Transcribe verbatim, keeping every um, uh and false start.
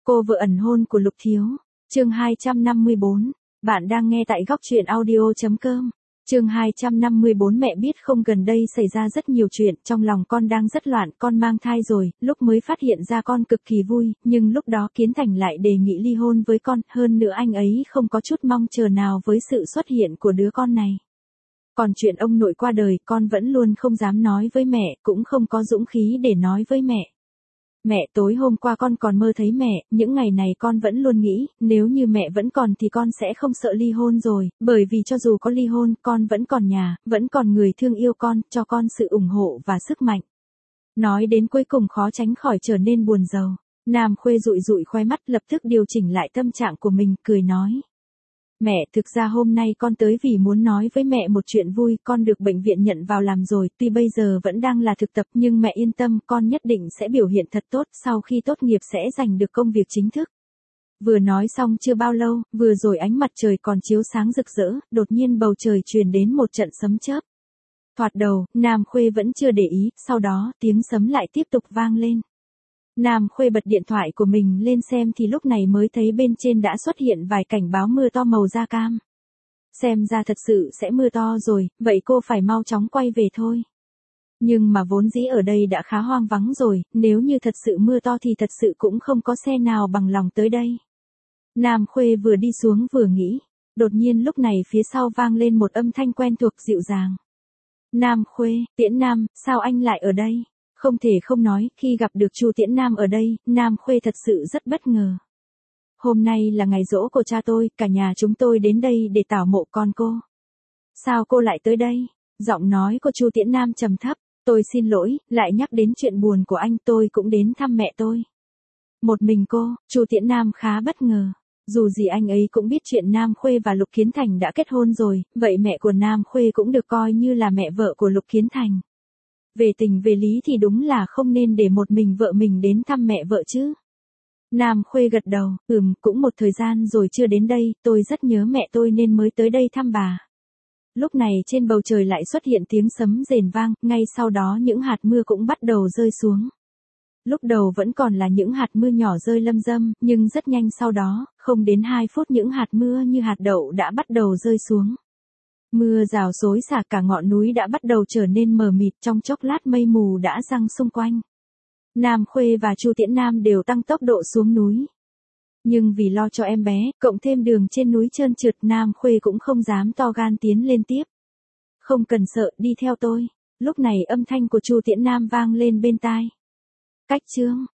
Cô vợ ẩn hôn của Lục Thiếu. Chương hai trăm năm mươi bốn. Bạn đang nghe tại góc truyện audio chấm com. Chương hai trăm năm mươi bốn. Mẹ biết không, gần đây xảy ra rất nhiều chuyện, trong lòng con đang rất loạn, con mang thai rồi, lúc mới phát hiện ra con cực kỳ vui, nhưng lúc đó Kiến Thành lại đề nghị ly hôn với con, hơn nữa anh ấy không có chút mong chờ nào với sự xuất hiện của đứa con này. Còn chuyện ông nội qua đời, con vẫn luôn không dám nói với mẹ, cũng không có dũng khí để nói với mẹ. Mẹ, tối hôm qua con còn mơ thấy mẹ, những ngày này con vẫn luôn nghĩ, nếu như mẹ vẫn còn thì con sẽ không sợ ly hôn rồi, bởi vì cho dù có ly hôn, con vẫn còn nhà, vẫn còn người thương yêu con, cho con sự ủng hộ và sức mạnh. Nói đến cuối cùng khó tránh khỏi trở nên buồn rầu. Nam Khuê dụi dụi khóe mắt, lập tức điều chỉnh lại tâm trạng của mình, cười nói. Mẹ, thực ra hôm nay con tới vì muốn nói với mẹ một chuyện vui, con được bệnh viện nhận vào làm rồi, tuy bây giờ vẫn đang là thực tập nhưng mẹ yên tâm, con nhất định sẽ biểu hiện thật tốt, sau khi tốt nghiệp sẽ giành được công việc chính thức. Vừa nói xong chưa bao lâu, vừa rồi ánh mặt trời còn chiếu sáng rực rỡ, đột nhiên bầu trời truyền đến một trận sấm chớp. Thoạt đầu, Nam Khuê vẫn chưa để ý, sau đó tiếng sấm lại tiếp tục vang lên. Nam Khuê bật điện thoại của mình lên xem thì lúc này mới thấy bên trên đã xuất hiện vài cảnh báo mưa to màu da cam. Xem ra thật sự sẽ mưa to rồi, vậy cô phải mau chóng quay về thôi. Nhưng mà vốn dĩ ở đây đã khá hoang vắng rồi, nếu như thật sự mưa to thì thật sự cũng không có xe nào bằng lòng tới đây. Nam Khuê vừa đi xuống vừa nghĩ, đột nhiên lúc này phía sau vang lên một âm thanh quen thuộc dịu dàng. Nam Khuê, Tiễn Nam, sao anh lại ở đây? Không thể không nói, khi gặp được Chu Tiễn Nam ở đây, Nam Khuê thật sự rất bất ngờ. Hôm nay là ngày giỗ của cha tôi, cả nhà chúng tôi đến đây để tảo mộ con cô. Sao cô lại tới đây? Giọng nói của Chu Tiễn Nam trầm thấp, tôi xin lỗi, lại nhắc đến chuyện buồn của anh, tôi cũng đến thăm mẹ tôi. Một mình cô, Chu Tiễn Nam khá bất ngờ. Dù gì anh ấy cũng biết chuyện Nam Khuê và Lục Kiến Thành đã kết hôn rồi, vậy mẹ của Nam Khuê cũng được coi như là mẹ vợ của Lục Kiến Thành. Về tình về lý thì đúng là không nên để một mình vợ mình đến thăm mẹ vợ chứ. Nam Khuê gật đầu, ừm, cũng một thời gian rồi chưa đến đây, tôi rất nhớ mẹ tôi nên mới tới đây thăm bà. Lúc này trên bầu trời lại xuất hiện tiếng sấm rền vang, ngay sau đó những hạt mưa cũng bắt đầu rơi xuống. Lúc đầu vẫn còn là những hạt mưa nhỏ rơi lâm râm, nhưng rất nhanh sau đó, không đến hai phút những hạt mưa như hạt đậu đã bắt đầu rơi xuống. Mưa rào xối xả, cả ngọn núi đã bắt đầu trở nên mờ mịt, trong chốc lát mây mù đã giăng xung quanh. Nam Khuê và Chu Tiễn Nam đều tăng tốc độ xuống núi. Nhưng vì lo cho em bé, cộng thêm đường trên núi trơn trượt, Nam Khuê cũng không dám to gan tiến lên tiếp. Không cần sợ, đi theo tôi. Lúc này âm thanh của Chu Tiễn Nam vang lên bên tai. Cách chương,